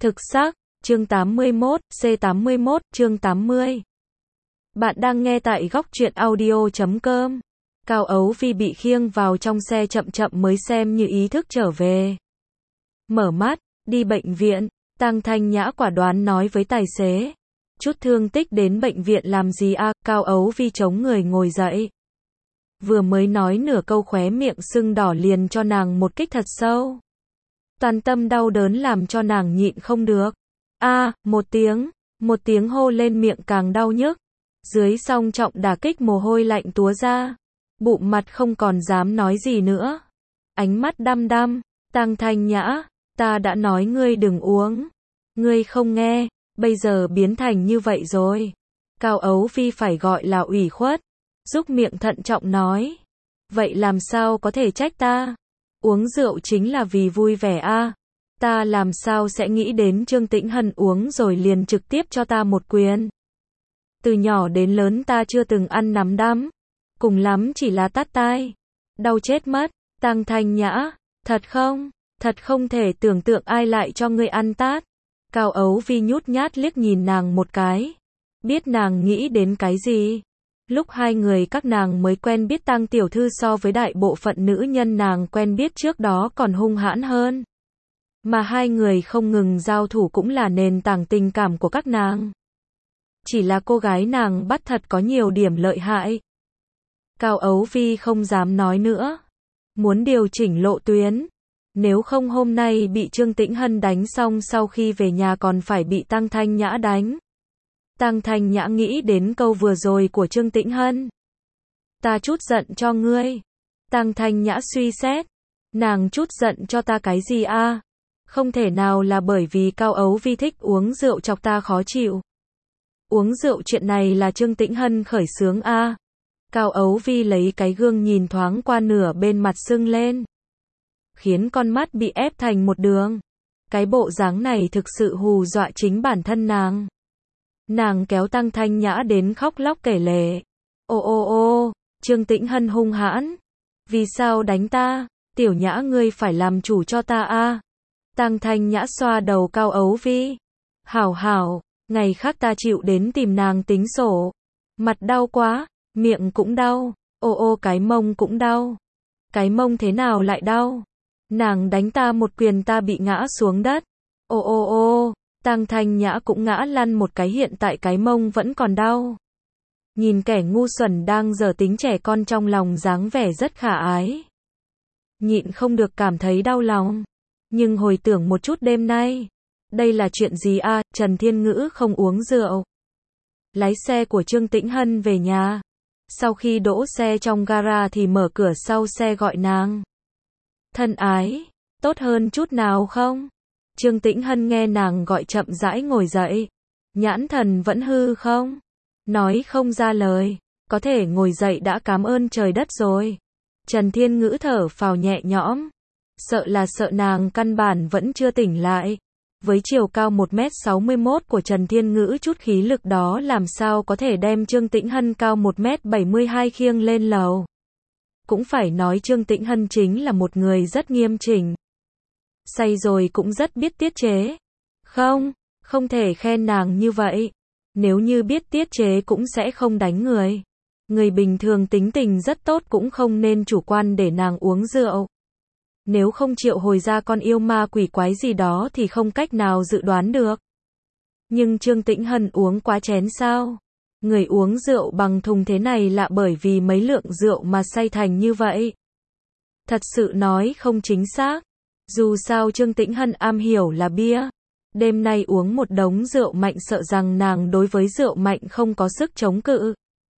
Thực xác, chương 81, C81, chương 80. Bạn đang nghe tại góc truyện audio.com. Cao Ấu Phi bị khiêng vào trong xe chậm chậm mới xem như ý thức trở về. Mở mắt, đi bệnh viện, Tang Thanh Nhã quả đoán nói với tài xế. Chút thương tích đến bệnh viện làm gì à, Cao Ấu Phi chống người ngồi dậy. Vừa mới nói nửa câu khóe miệng sưng đỏ liền cho nàng một kích thật sâu. Toàn tâm đau đớn làm cho nàng nhịn không được. Một tiếng hô lên miệng càng đau nhức. Dưới song trọng đả kích mồ hôi lạnh túa ra. Bụng mặt không còn dám nói gì nữa. Ánh mắt đăm đăm, Tang Thanh Nhã, ta đã nói ngươi đừng uống. Ngươi không nghe, bây giờ biến thành như vậy rồi. Cao Ấu Phi phải gọi là ủy khuất. Rúc miệng thận trọng nói. Vậy làm sao có thể trách ta? Uống rượu chính là vì vui vẻ à? Ta làm sao sẽ nghĩ đến Trương Tĩnh Hân uống rồi liền trực tiếp cho ta một quyền. Từ nhỏ đến lớn ta chưa từng ăn nắm đấm. Cùng lắm chỉ là tát tai. Đau chết mất. Tang Thanh Nhã, thật không thể tưởng tượng ai lại cho ngươi ăn tát. Cao Ấu Phi nhút nhát liếc nhìn nàng một cái. Biết nàng nghĩ đến cái gì? Lúc hai người các nàng mới quen biết Tang tiểu thư so với đại bộ phận nữ nhân nàng quen biết trước đó còn hung hãn hơn. Mà hai người không ngừng giao thủ cũng là nền tảng tình cảm của các nàng. Chỉ là cô gái nàng bắt thật có nhiều điểm lợi hại. Cao Ấu Phi không dám nói nữa. Muốn điều chỉnh lộ tuyến. Nếu không hôm nay bị Trương Tĩnh Hân đánh xong sau khi về nhà còn phải bị Tang Thanh Nhã đánh. Tang Thanh Nhã nghĩ đến câu vừa rồi của Trương Tĩnh Hân. Ta chút giận cho ngươi. Tang Thanh Nhã suy xét. Nàng chút giận cho ta cái gì à? Không thể nào là bởi vì Cao Ấu Phi thích uống rượu chọc ta khó chịu. Uống rượu chuyện này là Trương Tĩnh Hân khởi xướng à? Cao Ấu Phi lấy cái gương nhìn thoáng qua nửa bên mặt sưng lên. Khiến con mắt bị ép thành một đường. Cái bộ dáng này thực sự hù dọa chính bản thân nàng. Nàng kéo Tang Thanh Nhã đến khóc lóc kể lể. Trương Tĩnh Hân hung hãn. Vì sao đánh ta? Tiểu Nhã ngươi phải làm chủ cho ta à? Tang Thanh Nhã xoa đầu Cao Ấu Phi. Hảo, ngày khác ta chịu đến tìm nàng tính sổ. Mặt đau quá, miệng cũng đau, cái mông cũng đau. Cái mông thế nào lại đau? Nàng đánh ta một quyền ta bị ngã xuống đất. Tang Thanh Nhã cũng ngã lăn một cái hiện tại cái mông vẫn còn đau. Nhìn kẻ ngu xuẩn đang giở tính trẻ con trong lòng dáng vẻ rất khả ái. Nhịn không được cảm thấy đau lòng. Nhưng hồi tưởng một chút đêm nay. Đây là chuyện gì à? Trần Thiên Ngữ không uống rượu. Lái xe của Trương Tĩnh Hân về nhà. Sau khi đỗ xe trong gara thì mở cửa sau xe gọi nàng. Thân ái, tốt hơn chút nào không? Trương Tĩnh Hân nghe nàng gọi chậm rãi ngồi dậy. Nhãn thần vẫn hư không? Nói không ra lời. Có thể ngồi dậy đã cảm ơn trời đất rồi. Trần Thiên Ngữ thở phào nhẹ nhõm. Sợ là sợ nàng căn bản vẫn chưa tỉnh lại. Với chiều cao 1m61 của Trần Thiên Ngữ chút khí lực đó làm sao có thể đem Trương Tĩnh Hân cao 1m72 khiêng lên lầu. Cũng phải nói Trương Tĩnh Hân chính là một người rất nghiêm chỉnh. Say rồi cũng rất biết tiết chế. Không thể khen nàng như vậy. Nếu như biết tiết chế cũng sẽ không đánh người. Người bình thường tính tình rất tốt cũng không nên chủ quan để nàng uống rượu. Nếu không triệu hồi ra con yêu ma quỷ quái gì đó thì không cách nào dự đoán được. Nhưng Trương Tĩnh Hân uống quá chén sao? Người uống rượu bằng thùng thế này lạ bởi vì mấy lượng rượu mà say thành như vậy. Thật sự nói không chính xác. Dù sao Trương Tĩnh Hân am hiểu là bia. Đêm nay uống một đống rượu mạnh sợ rằng nàng đối với rượu mạnh không có sức chống cự.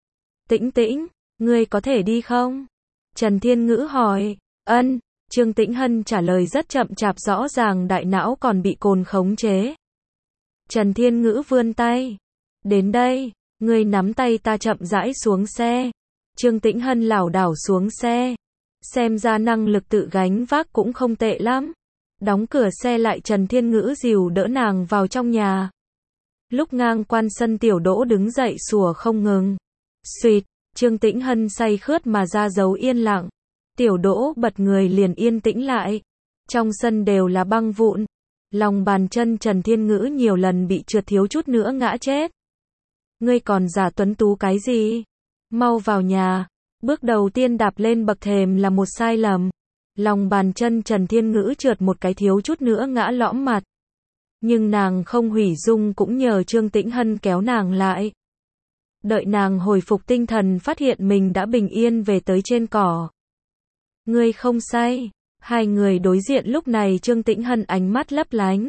Tĩnh, ngươi có thể đi không? Trần Thiên Ngữ hỏi. Ân. Trương Tĩnh Hân trả lời rất chậm chạp rõ ràng đại não còn bị cồn khống chế. Trần Thiên Ngữ vươn tay. Đến đây, ngươi nắm tay ta chậm rãi xuống xe. Trương Tĩnh Hân lảo đảo xuống xe. Xem ra năng lực tự gánh vác cũng không tệ lắm. Đóng cửa xe lại Trần Thiên Ngữ dìu đỡ nàng vào trong nhà. Lúc ngang quan sân Tiểu Đỗ đứng dậy sủa không ngừng. Xuyệt, Trương Tĩnh Hân say khướt mà ra dấu yên lặng. Tiểu Đỗ bật người liền yên tĩnh lại. Trong sân đều là băng vụn. Lòng bàn chân Trần Thiên Ngữ nhiều lần bị trượt thiếu chút nữa ngã chết. Ngươi còn giả tuấn tú cái gì? Mau vào nhà. Bước đầu tiên đạp lên bậc thềm là một sai lầm. Lòng bàn chân Trần Thiên Ngữ trượt một cái thiếu chút nữa ngã lõm mặt. Nhưng nàng không hủy dung cũng nhờ Trương Tĩnh Hân kéo nàng lại. Đợi nàng hồi phục tinh thần phát hiện mình đã bình yên về tới trên cỏ. Ngươi không say. Hai người đối diện lúc này Trương Tĩnh Hân ánh mắt lấp lánh.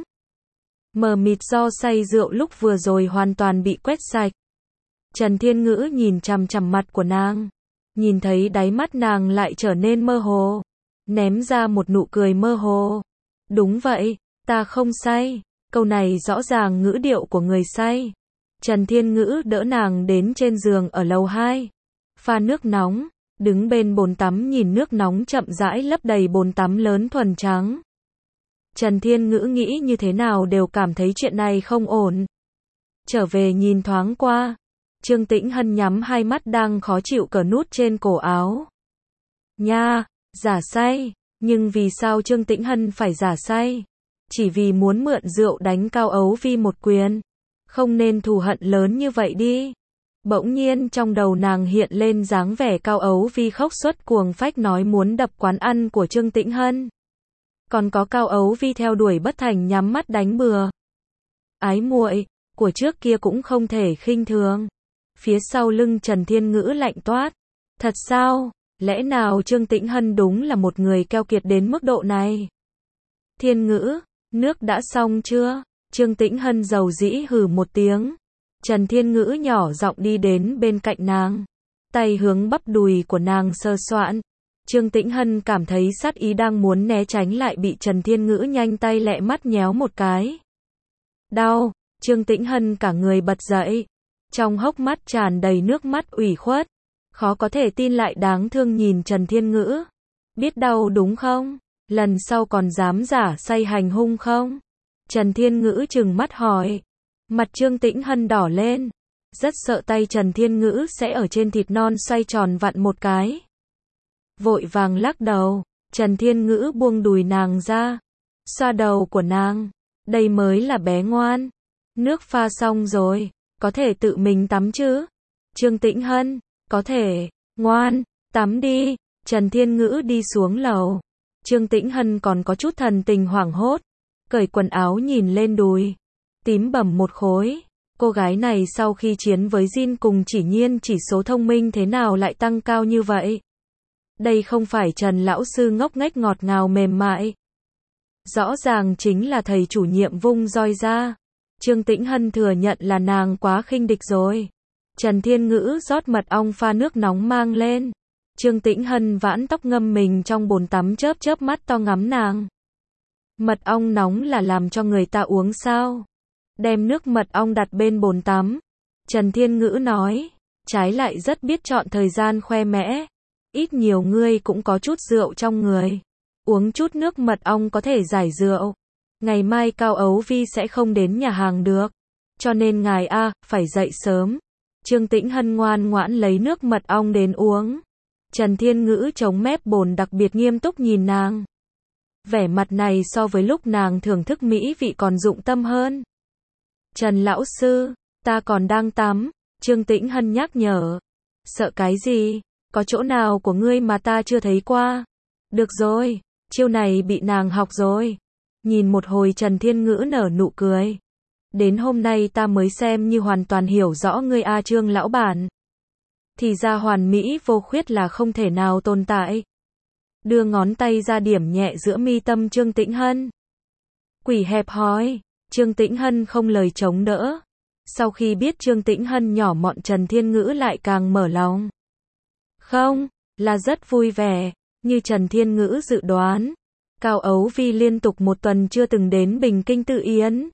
Mờ mịt do say rượu lúc vừa rồi hoàn toàn bị quét sạch. Trần Thiên Ngữ nhìn chằm chằm mặt của nàng. Nhìn thấy đáy mắt nàng lại trở nên mơ hồ. Ném ra một nụ cười mơ hồ. Đúng vậy, ta không say. Câu này rõ ràng ngữ điệu của người say. Trần Thiên Ngữ đỡ nàng đến trên giường ở lầu 2. Pha nước nóng. Đứng bên bồn tắm nhìn nước nóng chậm rãi lấp đầy bồn tắm lớn thuần trắng. Trần Thiên Ngữ nghĩ như thế nào đều cảm thấy chuyện này không ổn. Trở về nhìn thoáng qua. Trương Tĩnh Hân nhắm hai mắt đang khó chịu cởi nút trên cổ áo. Nha, giả say. Nhưng vì sao Trương Tĩnh Hân phải giả say? Chỉ vì muốn mượn rượu đánh Cao Ấu Vi một quyền. Không nên thù hận lớn như vậy đi. Bỗng nhiên trong đầu nàng hiện lên dáng vẻ Cao Ấu Vi khóc suất cuồng phách nói muốn đập quán ăn của Trương Tĩnh Hân. Còn có Cao Ấu Vi theo đuổi bất thành nhắm mắt đánh bừa. Ái muội của trước kia cũng không thể khinh thường. Phía sau lưng Trần Thiên Ngữ lạnh toát. Thật sao? Lẽ nào Trương Tĩnh Hân đúng là một người keo kiệt đến mức độ này? Thiên Ngữ, nước đã xong chưa? Trương Tĩnh Hân dầu dĩ hừ một tiếng. Trần Thiên Ngữ nhỏ giọng đi đến bên cạnh nàng. Tay hướng bắp đùi của nàng sờ soạn. Trương Tĩnh Hân cảm thấy sát ý đang muốn né tránh lại bị Trần Thiên Ngữ nhanh tay lẹ mắt nhéo một cái. Đau, Trương Tĩnh Hân cả người bật dậy. Trong hốc mắt tràn đầy nước mắt ủy khuất. Khó có thể tin lại đáng thương nhìn Trần Thiên Ngữ. Biết đau đúng không? Lần sau còn dám giả say hành hung không? Trần Thiên Ngữ trừng mắt hỏi. Mặt Trương Tĩnh Hân đỏ lên. Rất sợ tay Trần Thiên Ngữ sẽ ở trên thịt non xoay tròn vặn một cái. Vội vàng lắc đầu. Trần Thiên Ngữ buông đùi nàng ra. Xoa đầu của nàng. Đây mới là bé ngoan. Nước pha xong rồi. Có thể tự mình tắm chứ? Trương Tĩnh Hân. Có thể. Ngoan. Tắm đi. Trần Thiên Ngữ đi xuống lầu. Trương Tĩnh Hân còn có chút thần tình hoảng hốt. Cởi quần áo nhìn lên đùi. Tím bầm một khối. Cô gái này sau khi chiến với Jin cùng Chỉ Nhiên chỉ số thông minh thế nào lại tăng cao như vậy? Đây không phải Trần lão sư ngốc nghếch ngọt ngào mềm mại. Rõ ràng chính là thầy chủ nhiệm vung roi ra. Trương Tĩnh Hân thừa nhận là nàng quá khinh địch rồi. Trần Thiên Ngữ rót mật ong pha nước nóng mang lên. Trương Tĩnh Hân vãn tóc ngâm mình trong bồn tắm chớp chớp mắt to ngắm nàng. Mật ong nóng là làm cho người ta uống sao? Đem nước mật ong đặt bên bồn tắm. Trần Thiên Ngữ nói. Trái lại rất biết chọn thời gian khoe mẽ. Ít nhiều ngươi cũng có chút rượu trong người. Uống chút nước mật ong có thể giải rượu. Ngày mai Cao Ấu Vi sẽ không đến nhà hàng được. Cho nên ngài phải dậy sớm. Trương Tĩnh Hân ngoan ngoãn lấy nước mật ong đến uống. Trần Thiên Ngữ chống mép bồn đặc biệt nghiêm túc nhìn nàng. Vẻ mặt này so với lúc nàng thưởng thức mỹ vị còn dụng tâm hơn. Trần lão sư, ta còn đang tắm. Trương Tĩnh Hân nhắc nhở. Sợ cái gì? Có chỗ nào của ngươi mà ta chưa thấy qua? Được rồi, chiêu này bị nàng học rồi. Nhìn một hồi Trần Thiên Ngữ nở nụ cười. Đến hôm nay ta mới xem như hoàn toàn hiểu rõ ngươi Trương lão bản. Thì ra hoàn mỹ vô khuyết là không thể nào tồn tại. Đưa ngón tay ra điểm nhẹ giữa mi tâm Trương Tĩnh Hân. Quỷ hẹp hòi. Trương Tĩnh Hân không lời chống đỡ. Sau khi biết Trương Tĩnh Hân nhỏ mọn Trần Thiên Ngữ lại càng mở lòng. Không, là rất vui vẻ. Như Trần Thiên Ngữ dự đoán. Cao Ấu Vi liên tục một tuần chưa từng đến Bình Kinh Tự Yến.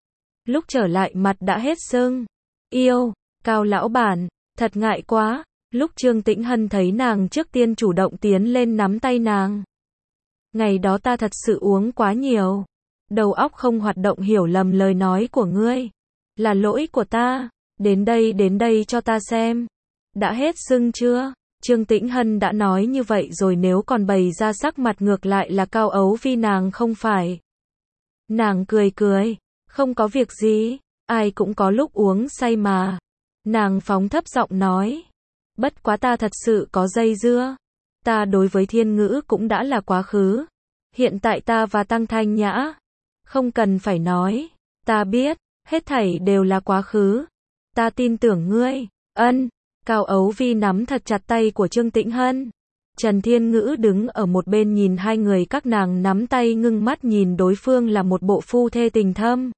Lúc trở lại mặt đã hết sưng. Yêu, Cao lão bản, thật ngại quá. Lúc Trương Tĩnh Hân thấy nàng trước tiên chủ động tiến lên nắm tay nàng. Ngày đó ta thật sự uống quá nhiều. Đầu óc không hoạt động hiểu lầm lời nói của ngươi. Là lỗi của ta. Đến đây cho ta xem. Đã hết sưng chưa? Trương Tĩnh Hân đã nói như vậy rồi nếu còn bày ra sắc mặt ngược lại là Cao Ấu Vi nàng không phải. Nàng cười cười, không có việc gì, ai cũng có lúc uống say mà. Nàng phóng thấp giọng nói, bất quá ta thật sự có dây dưa. Ta đối với Thiên Ngữ cũng đã là quá khứ. Hiện tại ta và Tăng Thanh Nhã, không cần phải nói, ta biết, hết thảy đều là quá khứ. Ta tin tưởng ngươi. Ân. Cao Ấu Vi nắm thật chặt tay của Trương Tĩnh Hân. Trần Thiên Ngữ đứng ở một bên nhìn hai người các nàng nắm tay ngưng mắt nhìn đối phương là một bộ phu thê tình thâm.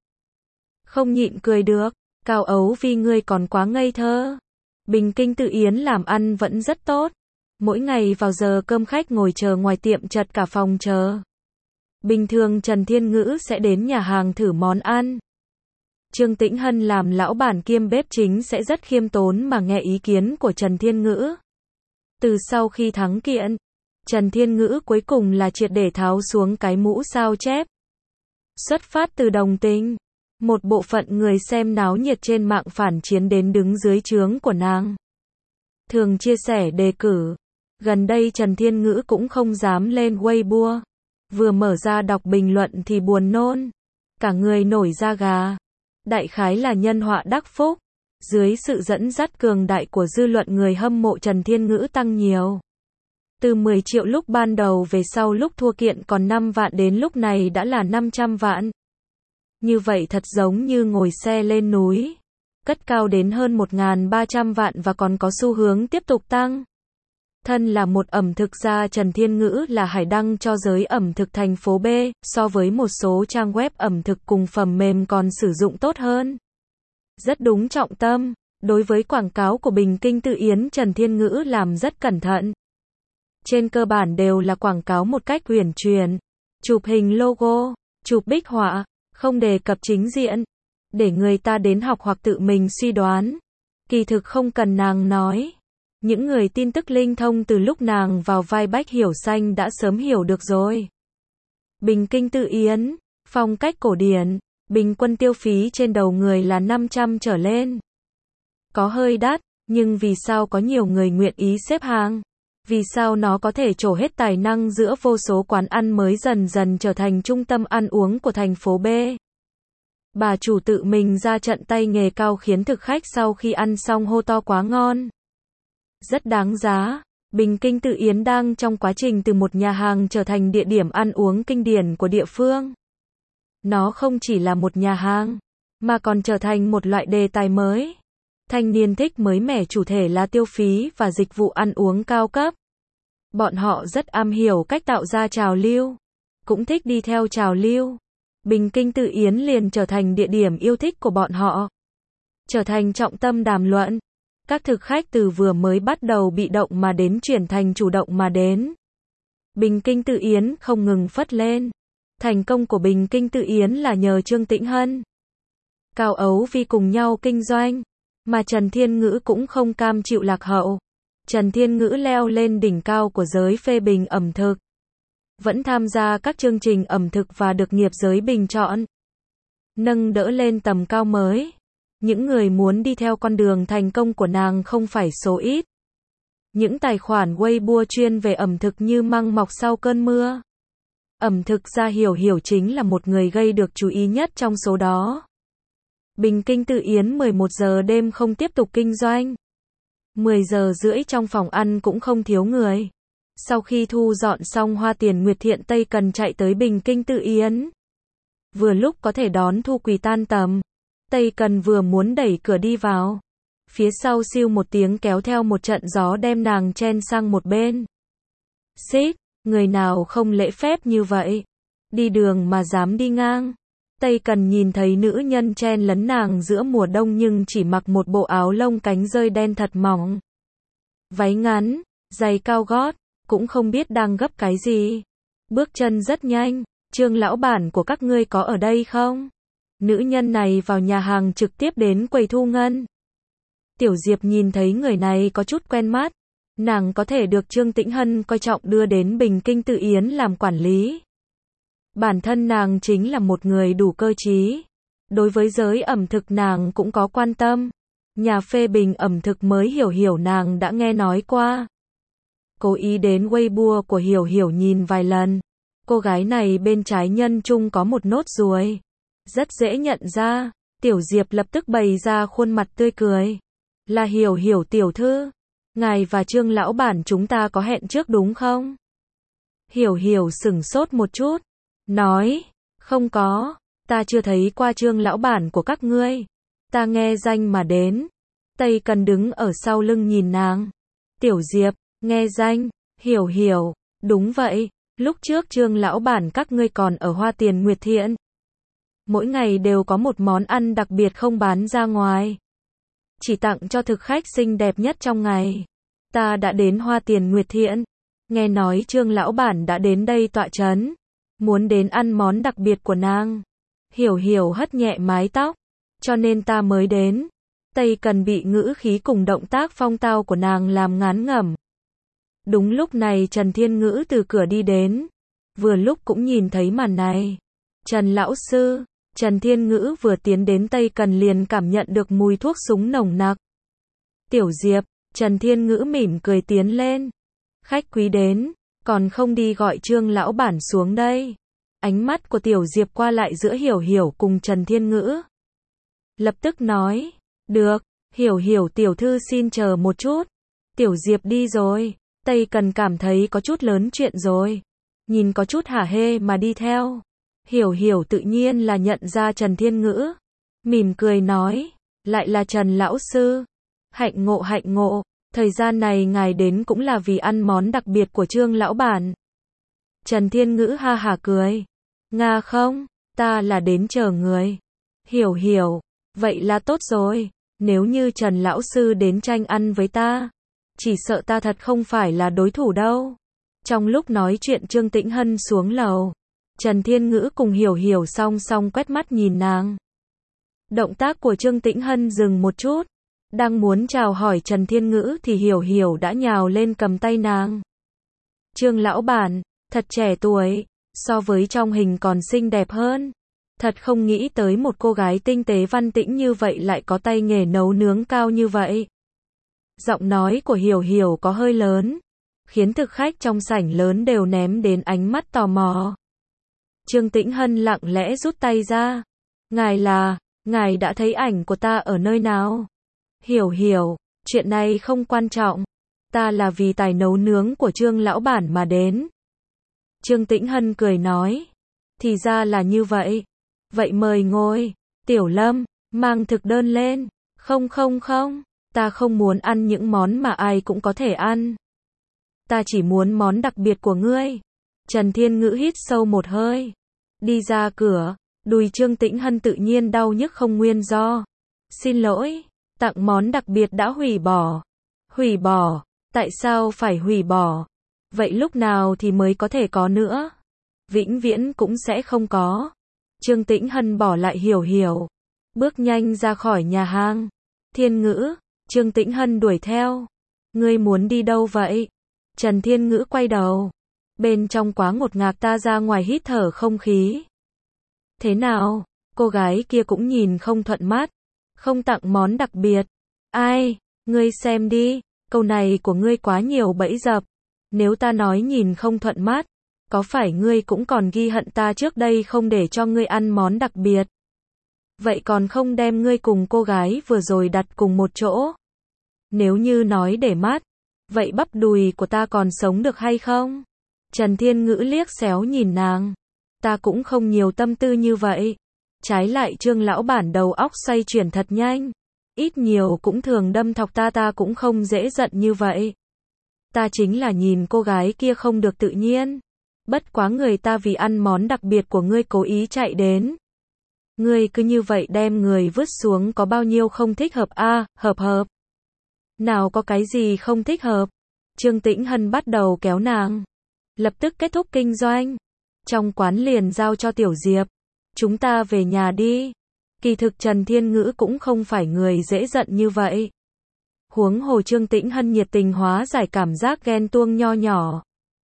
Không nhịn cười được, Cao Ấu Vi ngươi còn quá ngây thơ. Bình Kinh Tự Yến làm ăn vẫn rất tốt. Mỗi ngày vào giờ cơm khách ngồi chờ ngoài tiệm chật cả phòng chờ. Bình thường Trần Thiên Ngữ sẽ đến nhà hàng thử món ăn. Trương Tĩnh Hân làm lão bản kiêm bếp chính sẽ rất khiêm tốn mà nghe ý kiến của Trần Thiên Ngữ. Từ sau khi thắng kiện, Trần Thiên Ngữ cuối cùng là triệt để tháo xuống cái mũ sao chép. Xuất phát từ đồng tình, một bộ phận người xem náo nhiệt trên mạng phản chiến đến đứng dưới trướng của nàng. Thường chia sẻ đề cử. Gần đây Trần Thiên Ngữ cũng không dám lên Weibo. Vừa mở ra đọc bình luận thì buồn nôn. Cả người nổi da gà. Đại khái là nhân họa đắc phúc. Dưới sự dẫn dắt cường đại của dư luận người hâm mộ Trần Thiên Ngữ tăng nhiều. Từ 10 triệu lúc ban đầu về sau lúc thua kiện còn 5 vạn đến lúc này đã là 500 vạn. Như vậy thật giống như ngồi xe lên núi. Cất cao đến hơn 1.300 vạn và còn có xu hướng tiếp tục tăng. Thân là một ẩm thực gia Trần Thiên Ngữ là hải đăng cho giới ẩm thực thành phố B, so với một số trang web ẩm thực cùng phần mềm còn sử dụng tốt hơn. Rất đúng trọng tâm, đối với quảng cáo của Bình Kinh Tự Yến Trần Thiên Ngữ làm rất cẩn thận. Trên cơ bản đều là quảng cáo một cách uyển chuyển, chụp hình logo, chụp bích họa, không đề cập chính diện, để người ta đến học hoặc tự mình suy đoán. Kỳ thực không cần nàng nói. Những người tin tức linh thông từ lúc nàng vào vai Bách Hiểu Xanh đã sớm hiểu được rồi. Bình Kinh Tự Yến, phong cách cổ điển, bình quân tiêu phí trên đầu người là 500 trở lên. Có hơi đắt, nhưng vì sao có nhiều người nguyện ý xếp hàng? Vì sao nó có thể trổ hết tài năng giữa vô số quán ăn mới dần dần trở thành trung tâm ăn uống của thành phố B? Bà chủ tự mình ra trận tay nghề cao khiến thực khách sau khi ăn xong hô to quá ngon. Rất đáng giá. Bình Kinh Tự Yến đang trong quá trình từ một nhà hàng trở thành địa điểm ăn uống kinh điển của địa phương. Nó không chỉ là một nhà hàng, mà còn trở thành một loại đề tài mới. Thanh niên thích mới mẻ chủ thể là tiêu phí và dịch vụ ăn uống cao cấp. Bọn họ rất am hiểu cách tạo ra trào lưu, cũng thích đi theo trào lưu. Bình Kinh Tự Yến liền trở thành địa điểm yêu thích của bọn họ. Trở thành trọng tâm đàm luận. Các thực khách từ vừa mới bắt đầu bị động mà đến chuyển thành chủ động mà đến. Bình Kinh Tự Yến không ngừng phất lên. Thành công của Bình Kinh Tự Yến là nhờ Trương Tĩnh Hân, Cao Ấu Vi cùng nhau kinh doanh, mà Trần Thiên Ngữ cũng không cam chịu lạc hậu. Trần Thiên Ngữ leo lên đỉnh cao của giới phê bình ẩm thực. Vẫn tham gia các chương trình ẩm thực và được nghiệp giới bình chọn. Nâng đỡ lên tầm cao mới. Những người muốn đi theo con đường thành công của nàng không phải số ít. Những tài khoản Weibo chuyên về ẩm thực như măng mọc sau cơn mưa. Ẩm thực gia Hiểu Hiểu chính là một người gây được chú ý nhất trong số đó. Bình Kinh Tự Yến 11 giờ đêm không tiếp tục kinh doanh. 10 giờ rưỡi trong phòng ăn cũng không thiếu người. Sau khi thu dọn xong Hoa Tiền Nguyệt Thiện Tây Cần chạy tới Bình Kinh Tự Yến. Vừa lúc có thể đón Thu Quỳ tan tầm. Tây Cần vừa muốn đẩy cửa đi vào. Phía sau siêu một tiếng kéo theo một trận gió đem nàng chen sang một bên. Xích, người nào không lễ phép như vậy? Đi đường mà dám đi ngang. Tây Cần nhìn thấy nữ nhân chen lấn nàng giữa mùa đông nhưng chỉ mặc một bộ áo lông cánh rơi đen thật mỏng. Váy ngắn, giày cao gót, cũng không biết đang gấp cái gì. Bước chân rất nhanh. Trương lão bản của các ngươi có ở đây không? Nữ nhân này vào nhà hàng trực tiếp đến quầy thu ngân. Tiểu Diệp nhìn thấy người này có chút quen mắt. Nàng có thể được Trương Tĩnh Hân coi trọng đưa đến Bình Kinh Tự Yến làm quản lý. Bản thân nàng chính là một người đủ cơ trí. Đối với giới ẩm thực nàng cũng có quan tâm. Nhà phê bình ẩm thực mới Hiểu Hiểu nàng đã nghe nói qua. Cố ý đến Weibo của Hiểu Hiểu nhìn vài lần. Cô gái này bên trái nhân trung có một nốt ruồi. Rất dễ nhận ra. Tiểu Diệp lập tức bày ra khuôn mặt tươi cười. Là Hiểu Hiểu tiểu thư. Ngài và Trương lão bản chúng ta có hẹn trước đúng không? Hiểu Hiểu sửng sốt một chút. Nói, không có. Ta chưa thấy qua Trương lão bản của các ngươi. Ta nghe danh mà đến. Tây Cần đứng ở sau lưng nhìn nàng. Tiểu Diệp, nghe danh. Hiểu Hiểu, đúng vậy. Lúc trước Trương lão bản các ngươi còn ở Hoa Tiền Nguyệt Thiện. Mỗi ngày đều có một món ăn đặc biệt không bán ra ngoài. Chỉ tặng cho thực khách xinh đẹp nhất trong ngày. Ta đã đến Hoa Tiền Nguyệt Thiện. Nghe nói Trương lão bản đã đến đây tọa trấn. Muốn đến ăn món đặc biệt của nàng. Hiểu Hiểu hất nhẹ mái tóc. Cho nên ta mới đến. Tây Cần bị ngữ khí cùng động tác phong tao của nàng làm ngán ngẩm. Đúng lúc này Trần Thiên Ngữ từ cửa đi đến. Vừa lúc cũng nhìn thấy màn này. Trần lão sư. Trần Thiên Ngữ vừa tiến đến Tây Cần liền cảm nhận được mùi thuốc súng nồng nặc. Tiểu Diệp. Trần Thiên Ngữ mỉm cười tiến lên. Khách quý đến. Còn không đi gọi Trương lão bản xuống đây. Ánh mắt của Tiểu Diệp qua lại giữa Hiểu Hiểu cùng Trần Thiên Ngữ. Lập tức nói. Được. Hiểu Hiểu tiểu thư xin chờ một chút. Tiểu Diệp đi rồi. Tây Cần cảm thấy có chút lớn chuyện rồi. Nhìn có chút hả hê mà đi theo. Hiểu Hiểu tự nhiên là nhận ra Trần Thiên Ngữ. Mỉm cười nói. Lại là Trần lão sư. Hạnh ngộ hạnh ngộ. Thời gian này ngài đến cũng là vì ăn món đặc biệt của Trương lão bản. Trần Thiên Ngữ ha hả cười. Nga không, ta là đến chờ người. Hiểu Hiểu. Vậy là tốt rồi. Nếu như Trần lão sư đến tranh ăn với ta, chỉ sợ ta thật không phải là đối thủ đâu. Trong lúc nói chuyện Trương Tĩnh Hân xuống lầu. Trần Thiên Ngữ cùng Hiểu Hiểu song song quét mắt nhìn nàng. Động tác của Trương Tĩnh Hân dừng một chút. Đang muốn chào hỏi Trần Thiên Ngữ thì Hiểu Hiểu đã nhào lên cầm tay nàng. Trương lão bản, thật trẻ tuổi, so với trong hình còn xinh đẹp hơn. Thật không nghĩ tới một cô gái tinh tế văn tĩnh như vậy lại có tay nghề nấu nướng cao như vậy. Giọng nói của Hiểu Hiểu có hơi lớn, khiến thực khách trong sảnh lớn đều ném đến ánh mắt tò mò. Trương Tĩnh Hân lặng lẽ rút tay ra. Ngài đã thấy ảnh của ta ở nơi nào? Hiểu Hiểu, chuyện này không quan trọng. Ta là vì tài nấu nướng của Trương lão bản mà đến. Trương Tĩnh Hân cười nói. Thì ra là như vậy. Vậy mời ngồi. Tiểu Lâm, mang thực đơn lên. Không, ta không muốn ăn những món mà ai cũng có thể ăn. Ta chỉ muốn món đặc biệt của ngươi. Trần Thiên Ngữ hít sâu một hơi. Đi ra cửa, đùi Trương Tĩnh Hân tự nhiên đau nhức không nguyên do. Xin lỗi, tặng món đặc biệt đã hủy bỏ. Hủy bỏ? Tại sao phải hủy bỏ? Vậy lúc nào thì mới có thể có nữa? Vĩnh viễn cũng sẽ không có. Trương Tĩnh Hân bỏ lại Hiểu Hiểu, bước nhanh ra khỏi nhà hàng. Thiên Ngữ, Trương Tĩnh Hân đuổi theo. Ngươi muốn đi đâu vậy? Trần Thiên Ngữ quay đầu. Bên trong quá ngột ngạt ta ra ngoài hít thở không khí. Thế nào? Cô gái kia cũng nhìn không thuận mắt. Không tặng món đặc biệt. Ai? Ngươi xem đi, câu này của ngươi quá nhiều bẫy dập. Nếu ta nói nhìn không thuận mắt, có phải ngươi cũng còn ghi hận ta trước đây không để cho ngươi ăn món đặc biệt? Vậy còn không đem ngươi cùng cô gái vừa rồi đặt cùng một chỗ? Nếu như nói để mắt, vậy bắp đùi của ta còn sống được hay không? Trần Thiên Ngữ liếc xéo nhìn nàng. Ta cũng không nhiều tâm tư như vậy. Trái lại Trương lão bản đầu óc xoay chuyển thật nhanh. Ít nhiều cũng thường đâm thọc ta cũng không dễ giận như vậy. Ta chính là nhìn cô gái kia không được tự nhiên. Bất quá người ta vì ăn món đặc biệt của ngươi cố ý chạy đến. Ngươi cứ như vậy đem người vứt xuống có bao nhiêu không thích hợp a? Hợp. Nào có cái gì không thích hợp? Trương Tĩnh Hân bắt đầu kéo nàng. Lập tức kết thúc kinh doanh. Trong quán liền giao cho Tiểu Diệp. Chúng ta về nhà đi. Kỳ thực Trần Thiên Ngữ cũng không phải người dễ giận như vậy. Huống hồ Trương Tĩnh Hân nhiệt tình hóa giải cảm giác ghen tuông nho nhỏ.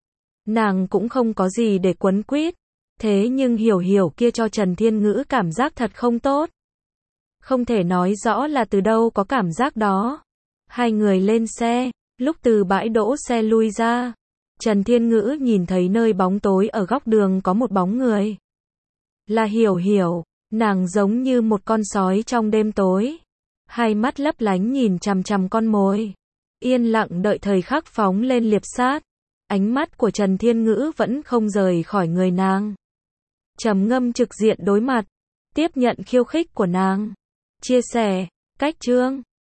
Nàng cũng không có gì để quấn quýt. Thế nhưng Hiểu Hiểu kia cho Trần Thiên Ngữ cảm giác thật không tốt. Không thể nói rõ là từ đâu có cảm giác đó. Hai người lên xe, lúc từ bãi đỗ xe lui ra. Trần Thiên Ngữ nhìn thấy nơi bóng tối ở góc đường có một bóng người. Là Hiểu Hiểu, nàng giống như một con sói trong đêm tối. Hai mắt lấp lánh nhìn chằm chằm con mồi. Yên lặng đợi thời khắc phóng lên liệp sát. Ánh mắt của Trần Thiên Ngữ vẫn không rời khỏi người nàng. Trầm ngâm trực diện đối mặt. Tiếp nhận khiêu khích của nàng. Chia sẻ, cách chương.